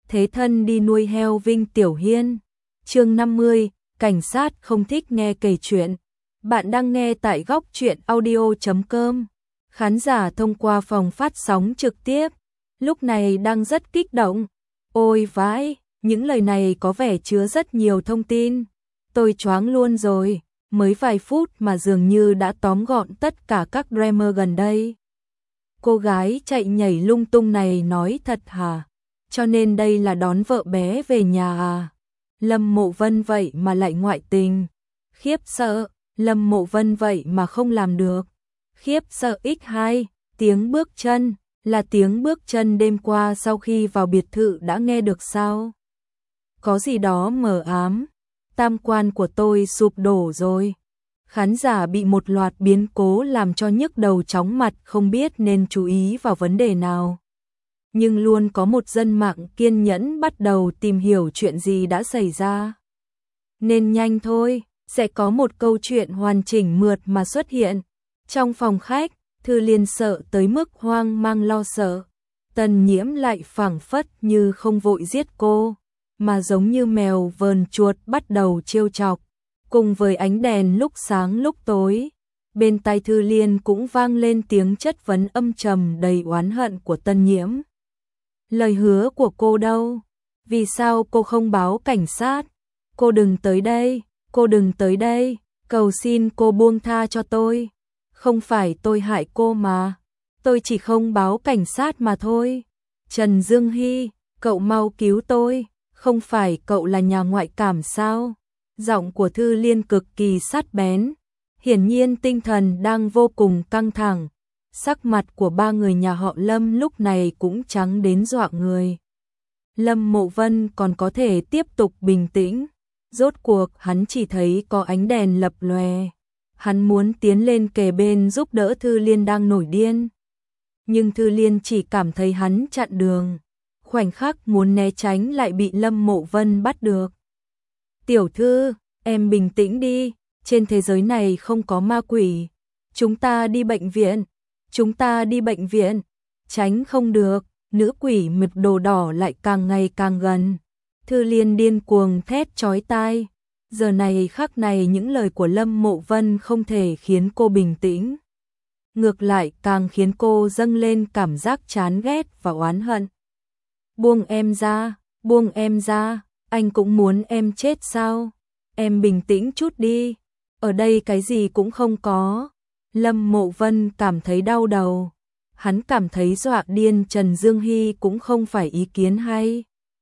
thế thân đi nuôi heo Vinh Tiểu Hiên. Chương 50, cảnh sát không thích nghe kể chuyện. Bạn đang nghe tại góc truyện audio.com. Khán giả thông qua phòng phát sóng trực tiếp, lúc này đang rất kích động. Ôi vãi, những lời này có vẻ chứa rất nhiều thông tin. Tôi choáng luôn rồi, mới vài phút mà dường như đã tóm gọn tất cả các drama gần đây. Cô gái chạy nhảy lung tung này nói thật hả? Cho nên đây là đón vợ bé về nhà à? Lâm Mộ Vân vậy mà lại ngoại tình. Khiếp sợ, Lâm Mộ Vân vậy mà không làm được. Khiếp sợ x2, tiếng bước chân, là tiếng bước chân đêm qua sau khi vào biệt thự đã nghe được sao? Có gì đó mờ ám, tam quan của tôi sụp đổ rồi. Khán giả bị một loạt biến cố làm cho nhức đầu chóng mặt, không biết nên chú ý vào vấn đề nào. Nhưng luôn có một dân mạng kiên nhẫn bắt đầu tìm hiểu chuyện gì đã xảy ra. Nên nhanh thôi, sẽ có một câu chuyện hoàn chỉnh mượt mà xuất hiện. Trong phòng khách, Thư Liên sợ tới mức hoang mang lo sợ. Tần Nhiễm lại phảng phất như không vội giết cô, mà giống như mèo vờn chuột bắt đầu trêu chọc. Cùng với ánh đèn lúc sáng lúc tối, bên tai Thư Liên cũng vang lên tiếng chất vấn âm trầm đầy oán hận của Tần Nhiễm. Lời hứa của cô đâu? Vì sao cô không báo cảnh sát? Cô đừng tới đây, cô đừng tới đây, cầu xin cô buông tha cho tôi. Không phải tôi hại cô mà, tôi chỉ không báo cảnh sát mà thôi. Trần Dương Hy, cậu mau cứu tôi, không phải cậu là nhà ngoại cảm sao? Giọng của Thư Liên cực kỳ sát bén, hiển nhiên tinh thần đang vô cùng căng thẳng. Sắc mặt của ba người nhà họ Lâm lúc này cũng trắng đến dọa người. Lâm Mộ Vân còn có thể tiếp tục bình tĩnh, rốt cuộc hắn chỉ thấy có ánh đèn lập lòe. Hắn muốn tiến lên kề bên giúp đỡ Thư Liên đang nổi điên. Nhưng Thư Liên chỉ cảm thấy hắn chặn đường, khoảnh khắc muốn né tránh lại bị Lâm Mộ Vân bắt được. Tiểu thư, em bình tĩnh đi, trên thế giới này không có ma quỷ. Chúng ta đi bệnh viện, chúng ta đi bệnh viện. Tránh không được, nữ quỷ mặc đồ đỏ lại càng ngày càng gần. Thư Liên điên cuồng thét chói tai. Giờ này khắc này những lời của Lâm Mộ Vân không thể khiến cô bình tĩnh. Ngược lại càng khiến cô dâng lên cảm giác chán ghét và oán hận. Buông em ra, buông em ra. Anh cũng muốn em chết sao? Em bình tĩnh chút đi. Ở đây cái gì cũng không có. Lâm Mộ Vân cảm thấy đau đầu. Hắn cảm thấy dọa điên Trần Dương Hy cũng không phải ý kiến hay.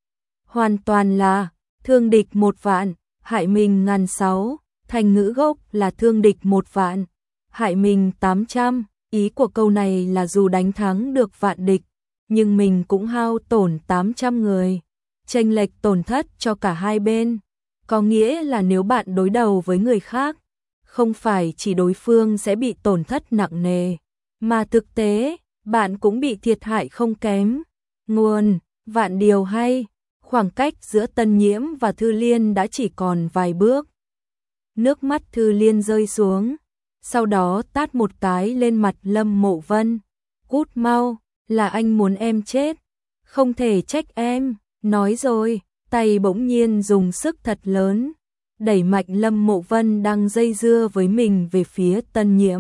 Hoàn toàn là thương địch 1 vạn, hại mình 1.600. Thành ngữ gốc là thương địch 1 vạn, hại mình 800. Ý của câu này là dù đánh thắng được vạn địch, nhưng mình cũng hao tổn 800 người. Chênh lệch tổn thất cho cả hai bên. Có nghĩa là nếu bạn đối đầu với người khác, không phải chỉ đối phương sẽ bị tổn thất nặng nề, mà thực tế, bạn cũng bị thiệt hại không kém. Nguồn, vạn điều hay, khoảng cách giữa Tần Nhiễm và Thư Liên đã chỉ còn vài bước. Nước mắt Thư Liên rơi xuống, sau đó tát một cái lên mặt Lâm Mộ Vân. Cút mau, là anh muốn em chết, không thể trách em. Nói rồi, tay bỗng nhiên dùng sức thật lớn, đẩy mạnh Lâm Mộ Vân đang dây dưa với mình về phía Tần Nhiễm.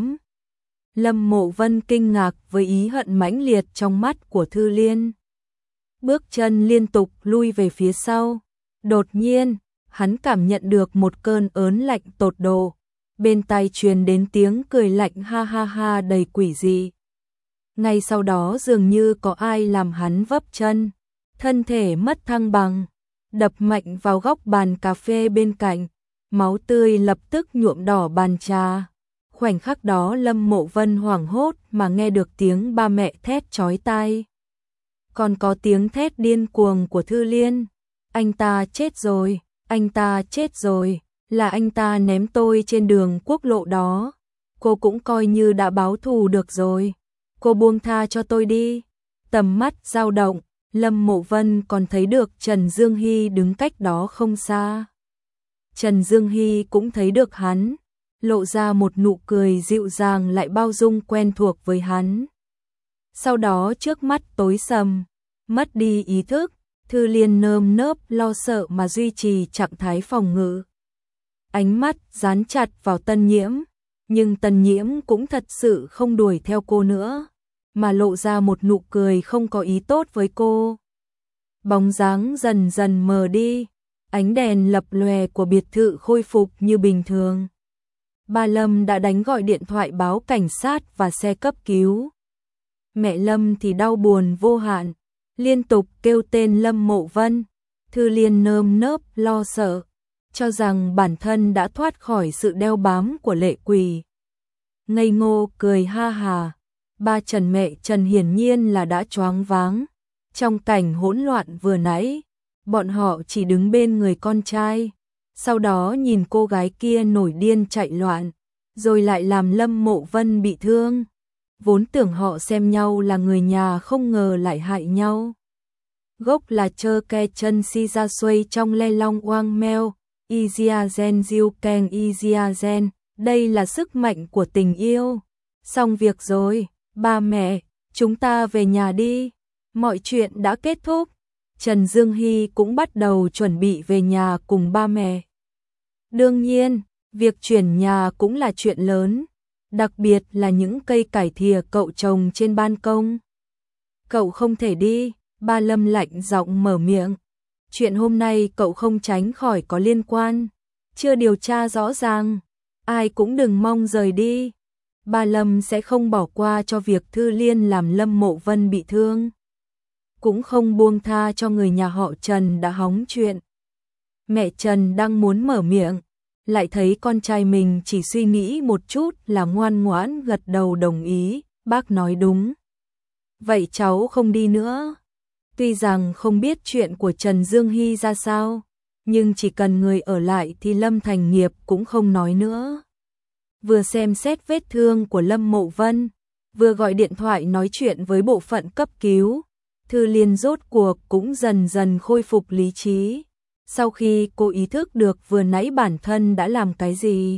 Lâm Mộ Vân kinh ngạc với ý hận mãnh liệt trong mắt của Thư Liên. Bước chân liên tục lui về phía sau. Đột nhiên, hắn cảm nhận được một cơn ớn lạnh tột độ. Bên tai truyền đến tiếng cười lạnh ha ha ha đầy quỷ dị. Ngay sau đó dường như có ai làm hắn vấp chân. Thân thể mất thăng bằng, đập mạnh vào góc bàn cà phê bên cạnh, máu tươi lập tức nhuộm đỏ bàn trà. Khoảnh khắc đó Lâm Mộ Vân hoảng hốt mà nghe được tiếng ba mẹ thét chói tai. Còn có tiếng thét điên cuồng của Thư Liên. Anh ta chết rồi, anh ta chết rồi, là anh ta ném tôi trên đường quốc lộ đó. Cô cũng coi như đã báo thù được rồi. Cô buông tha cho tôi đi. Tầm mắt dao động. Lâm Mộ Vân còn thấy được Trần Dương Hy đứng cách đó không xa. Trần Dương Hy cũng thấy được hắn, lộ ra một nụ cười dịu dàng lại bao dung quen thuộc với hắn. Sau đó trước mắt tối sầm, mất đi ý thức, Thư Liên nơm nớp lo sợ mà duy trì trạng thái phòng ngự. Ánh mắt dán chặt vào Tân Nhiễm, nhưng Tân Nhiễm cũng thật sự không đuổi theo cô nữa, mà lộ ra một nụ cười không có ý tốt với cô. Bóng dáng dần dần mờ đi, ánh đèn lập lòe của biệt thự khôi phục như bình thường. Ba Lâm đã đánh gọi điện thoại báo cảnh sát và xe cấp cứu. Mẹ Lâm thì đau buồn vô hạn, liên tục kêu tên Lâm Mộ Vân. Thư Liên nơm nớp lo sợ, cho rằng bản thân đã thoát khỏi sự đeo bám của lệ quỷ. Ngây ngô cười ha hà, ba Trần mẹ Trần hiển nhiên là đã choáng váng. Trong cảnh hỗn loạn vừa nãy, bọn họ chỉ đứng bên người con trai, sau đó nhìn cô gái kia nổi điên chạy loạn, rồi lại làm Lâm Mộ Vân bị thương. Vốn tưởng họ xem nhau là người nhà, không ngờ lại hại nhau. Gốc là chơ ke chân si ra xuôi trong le long oang meo, Izia gen diu keng Izia gen, đây là sức mạnh của tình yêu. Xong việc rồi, ba mẹ, chúng ta về nhà đi, mọi chuyện đã kết thúc. Trần Dương Hy cũng bắt đầu chuẩn bị về nhà cùng ba mẹ. Đương nhiên, việc chuyển nhà cũng là chuyện lớn, đặc biệt là những cây cải thìa cậu trồng trên ban công. Cậu không thể đi, ba Lâm lạnh giọng mở miệng. Chuyện hôm nay cậu không tránh khỏi có liên quan, chưa điều tra rõ ràng, ai cũng đừng mong rời đi. Ba Lâm sẽ không bỏ qua cho việc Thư Liên làm Lâm Mộ Vân bị thương, cũng không buông tha cho người nhà họ Trần đã hóng chuyện. Mẹ Trần đang muốn mở miệng, lại thấy con trai mình chỉ suy nghĩ một chút là ngoan ngoãn gật đầu đồng ý. Bác nói đúng, vậy cháu không đi nữa. Tuy rằng không biết chuyện của Trần Dương Hy ra sao, nhưng chỉ cần người ở lại thì Lâm Thành Nghiệp cũng không nói nữa. Vừa xem xét vết thương của Lâm Mộ Vân, vừa gọi điện thoại nói chuyện với bộ phận cấp cứu, Thư Liên rốt cuộc cũng dần dần khôi phục lý trí. Sau khi cô ý thức được vừa nãy bản thân đã làm cái gì,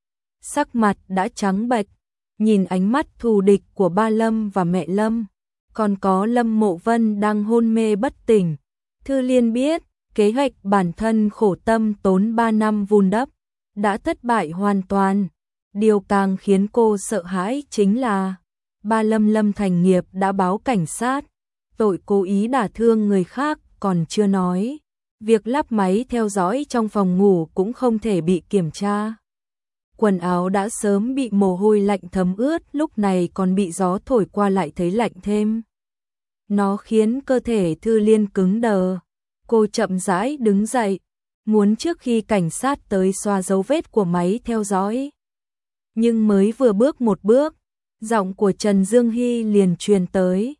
sắc mặt đã trắng bệch, nhìn ánh mắt thù địch của ba Lâm và mẹ Lâm, còn có Lâm Mộ Vân đang hôn mê bất tỉnh. Thư Liên biết, kế hoạch bản thân khổ tâm tốn 3 năm vun đắp, đã thất bại hoàn toàn. Điều càng khiến cô sợ hãi chính là, ba Lâm Thành Nghiệp đã báo cảnh sát, tội cố ý đả thương người khác còn chưa nói. Việc lắp máy theo dõi trong phòng ngủ cũng không thể bị kiểm tra. Quần áo đã sớm bị mồ hôi lạnh thấm ướt, lúc này còn bị gió thổi qua lại thấy lạnh thêm. Nó khiến cơ thể Thư Liên cứng đờ. Cô chậm rãi đứng dậy, muốn trước khi cảnh sát tới xóa dấu vết của máy theo dõi. Nhưng mới vừa bước một bước, giọng của Trần Dương Hy liền truyền tới.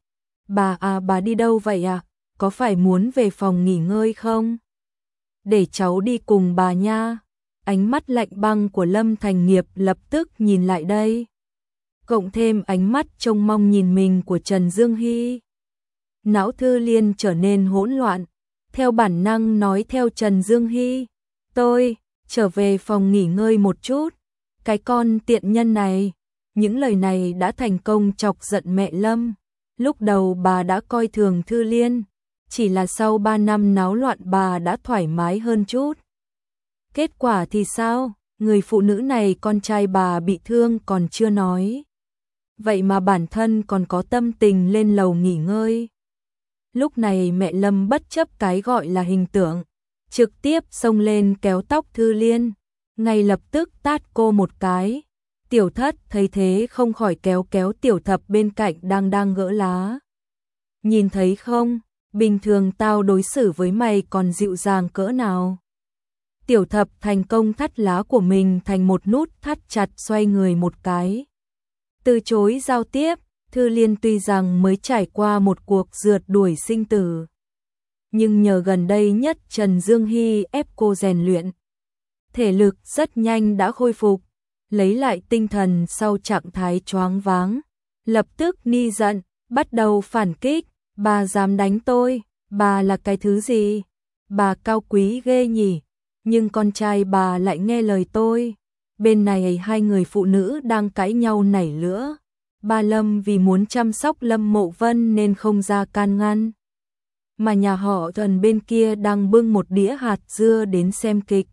Bà đi đâu vậy ạ? Có phải muốn về phòng nghỉ ngơi không? Để cháu đi cùng bà nha. Ánh mắt lạnh băng của Lâm Thành Nghiệp lập tức nhìn lại đây, cộng thêm ánh mắt trông mong nhìn mình của Trần Dương Hy. Não Thư Liên trở nên hỗn loạn, theo bản năng nói theo Trần Dương Hy. Tôi trở về phòng nghỉ ngơi một chút. Cái con tiện nhân này. Những lời này đã thành công chọc giận mẹ Lâm. Lúc đầu bà đã coi thường Thư Liên, chỉ là sau 3 năm náo loạn bà đã thoải mái hơn chút. Kết quả thì sao? Người phụ nữ này con trai bà bị thương còn chưa nói, vậy mà bản thân còn có tâm tình lên lầu nghỉ ngơi. Lúc này mẹ Lâm bất chấp cái gọi là hình tượng, trực tiếp xông lên kéo tóc Thư Liên, ngay lập tức tát cô một cái. Tiểu Thất thấy thế không khỏi kéo Tiểu Thập bên cạnh đang gỡ lá. Nhìn thấy không, bình thường tao đối xử với mày còn dịu dàng cỡ nào. Tiểu Thập thành công thắt lá của mình thành một nút thắt chặt, xoay người một cái. Từ chối giao tiếp. Thư Liên tuy rằng mới trải qua một cuộc rượt đuổi sinh tử, nhưng nhờ gần đây nhất Trần Dương Hy ép cô rèn luyện, thể lực rất nhanh đã khôi phục, lấy lại tinh thần sau trạng thái choáng váng, lập tức ni giận, bắt đầu phản kích. Bà dám đánh tôi, bà là cái thứ gì? Bà cao quý ghê nhỉ, nhưng con trai bà lại nghe lời tôi. Bên này hai người phụ nữ đang cãi nhau nảy lửa. Ba Lâm vì muốn chăm sóc Lâm Mộ Vân nên không ra can ngăn, mà nhà họ Trần bên kia đang bưng một đĩa hạt dưa đến xem kịch.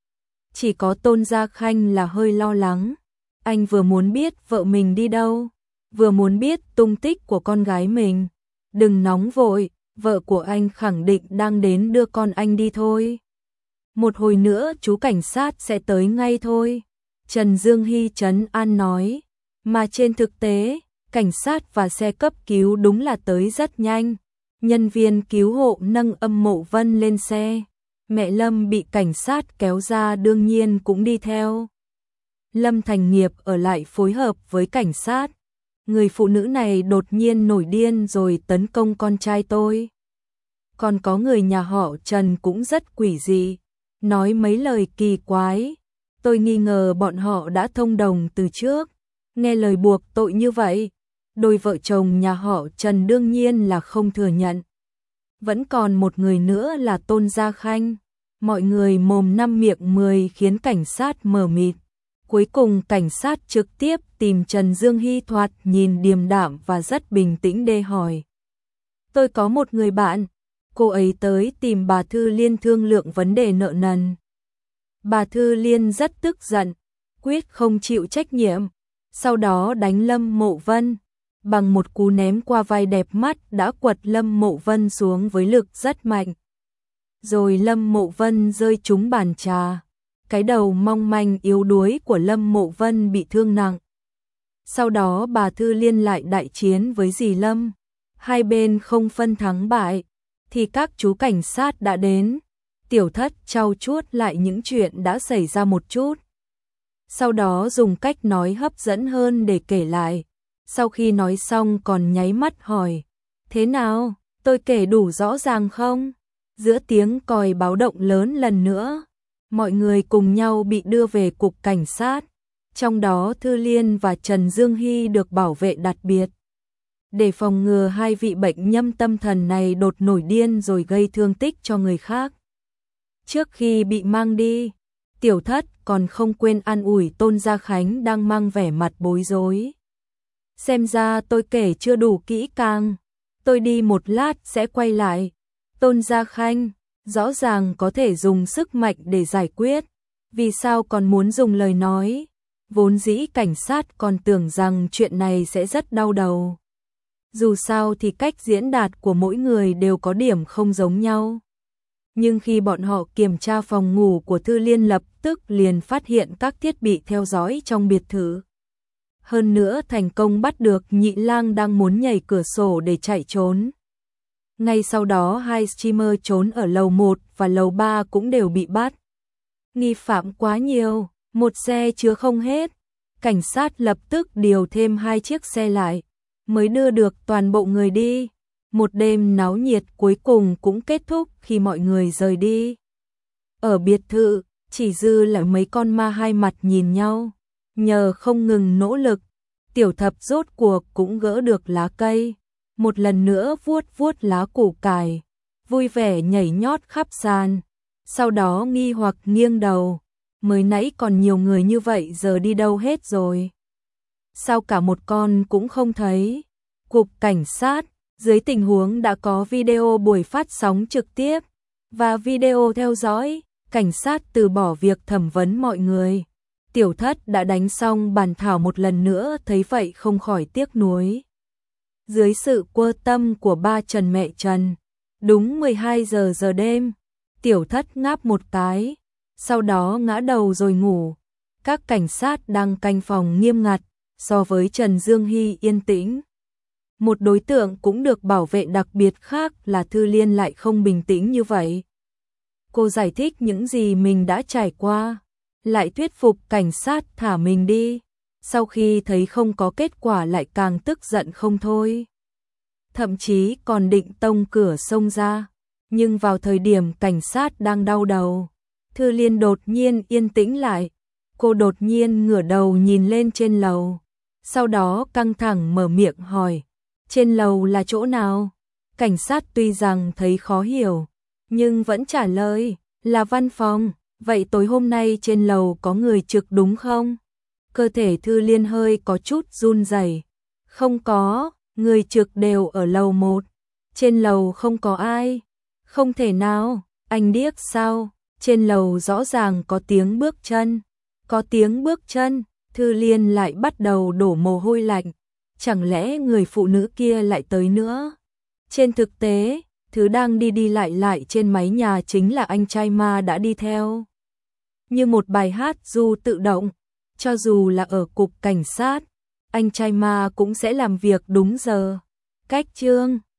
Chỉ có Tôn Gia Khanh là hơi lo lắng. Anh vừa muốn biết vợ mình đi đâu, vừa muốn biết tung tích của con gái mình. Đừng nóng vội, vợ của anh khẳng định đang đến đưa con anh đi thôi. Một hồi nữa chú cảnh sát sẽ tới ngay thôi. Trần Dương Hy trấn an nói. Mà trên thực tế, cảnh sát và xe cấp cứu đúng là tới rất nhanh. Nhân viên cứu hộ nâng Âm Mộ Vân lên xe. Mẹ Lâm bị cảnh sát kéo ra đương nhiên cũng đi theo. Lâm Thành Nghiệp ở lại phối hợp với cảnh sát. Người phụ nữ này đột nhiên nổi điên rồi tấn công con trai tôi. Còn có người nhà họ Trần cũng rất quỷ dị, nói mấy lời kỳ quái. Tôi nghi ngờ bọn họ đã thông đồng từ trước, nghe lời buộc tội như vậy. Đôi vợ chồng nhà họ Trần đương nhiên là không thừa nhận. Vẫn còn một người nữa là Tôn Gia Khanh. Mọi người mồm năm miệng 10 khiến cảnh sát mờ mịt. Cuối cùng cảnh sát trực tiếp tìm Trần Dương Hy thoạt nhìn điềm đạm và rất bình tĩnh để hỏi. Tôi có một người bạn, cô ấy tới tìm bà Thư Liên thương lượng vấn đề nợ nần. Bà Thư Liên rất tức giận, quyết không chịu trách nhiệm, sau đó đánh Lâm Mộ Vân. Bằng một cú ném qua vai đẹp mắt đã quật Lâm Mộ Vân xuống với lực rất mạnh. Rồi Lâm Mộ Vân rơi trúng bàn trà. Cái đầu mong manh yếu đuối của Lâm Mộ Vân bị thương nặng. Sau đó bà Thư Liên lại đại chiến với dì Lâm. Hai bên không phân thắng bại, thì các chú cảnh sát đã đến. Tiểu Thất trau chuốt lại những chuyện đã xảy ra một chút. Sau đó dùng cách nói hấp dẫn hơn để kể lại. Sau khi nói xong còn nháy mắt hỏi. Thế nào, tôi kể đủ rõ ràng không? Giữa tiếng còi báo động lớn lần nữa, mọi người cùng nhau bị đưa về cục cảnh sát. Trong đó Thư Liên và Trần Dương Hy được bảo vệ đặc biệt. Để phòng ngừa hai vị bệnh nhân tâm thần này đột nổi điên rồi gây thương tích cho người khác. Trước khi bị mang đi, Tiểu Thất còn không quên an ủi Tôn Gia Khánh đang mang vẻ mặt bối rối. Xem ra tôi kể chưa đủ kỹ càng, tôi đi một lát sẽ quay lại. Tôn Gia Khanh, rõ ràng có thể dùng sức mạnh để giải quyết, vì sao còn muốn dùng lời nói? Vốn dĩ cảnh sát còn tưởng rằng chuyện này sẽ rất đau đầu. Dù sao thì cách diễn đạt của mỗi người đều có điểm không giống nhau. Nhưng khi bọn họ kiểm tra phòng ngủ của Thư Liên lập tức liền phát hiện các thiết bị theo dõi trong biệt thự. Hơn nữa thành công bắt được Nhị Lang đang muốn nhảy cửa sổ để chạy trốn. Ngay sau đó hai streamer trốn ở lầu 1 và lầu 3 cũng đều bị bắt. Nghi phạm quá nhiều, một xe chứa không hết. Cảnh sát lập tức điều thêm 2 chiếc xe lại, mới đưa được toàn bộ người đi. Một đêm náo nhiệt cuối cùng cũng kết thúc khi mọi người rời đi. Ở biệt thự, chỉ dư lại mấy con ma hai mặt nhìn nhau. Nhờ không ngừng nỗ lực, Tiểu Thập rốt cuộc cũng gỡ được lá cây. Một lần nữa vuốt vuốt lá củ cải, vui vẻ nhảy nhót khắp sàn. Sau đó nghi hoặc nghiêng đầu, mới nãy còn nhiều người như vậy giờ đi đâu hết rồi? Sao cả một con cũng không thấy? Cục cảnh sát, dưới tình huống đã có video buổi phát sóng trực tiếp và video theo dõi, cảnh sát từ bỏ việc thẩm vấn mọi người. Tiểu Thất đã đánh xong bàn thảo một lần nữa thấy vậy không khỏi tiếc nuối. Dưới sự quan tâm của ba Trần mẹ Trần, đúng 12 giờ đêm, Tiểu Thất ngáp một cái, sau đó ngã đầu rồi ngủ. Các cảnh sát đang canh phòng nghiêm ngặt, so với Trần Dương Hy yên tĩnh. Một đối tượng cũng được bảo vệ đặc biệt khác là Thư Liên lại không bình tĩnh như vậy. Cô giải thích những gì mình đã trải qua, lại thuyết phục cảnh sát thả mình đi. Sau khi thấy không có kết quả lại càng tức giận không thôi. Thậm chí còn định tông cửa xông ra. Nhưng vào thời điểm cảnh sát đang đau đầu, Thư Liên đột nhiên yên tĩnh lại. Cô đột nhiên ngửa đầu nhìn lên trên lầu. Sau đó căng thẳng mở miệng hỏi. Trên lầu là chỗ nào? Cảnh sát tuy rằng thấy khó hiểu, nhưng vẫn trả lời là văn phòng. Vậy tối hôm nay trên lầu có người trực đúng không? Cơ thể Thư Liên hơi có chút run rẩy. Không có, người trực đều ở lầu 1. Trên lầu không có ai. Không thể nào, anh điếc sao? Trên lầu rõ ràng có tiếng bước chân. Có tiếng bước chân, Thư Liên lại bắt đầu đổ mồ hôi lạnh. Chẳng lẽ người phụ nữ kia lại tới nữa? Trên thực tế, thứ đang đi đi lại lại trên mái nhà chính là anh trai Ma đã đi theo. Như một bài hát du tự động, cho dù là ở cục cảnh sát, anh trai Ma cũng sẽ làm việc đúng giờ. Cách chương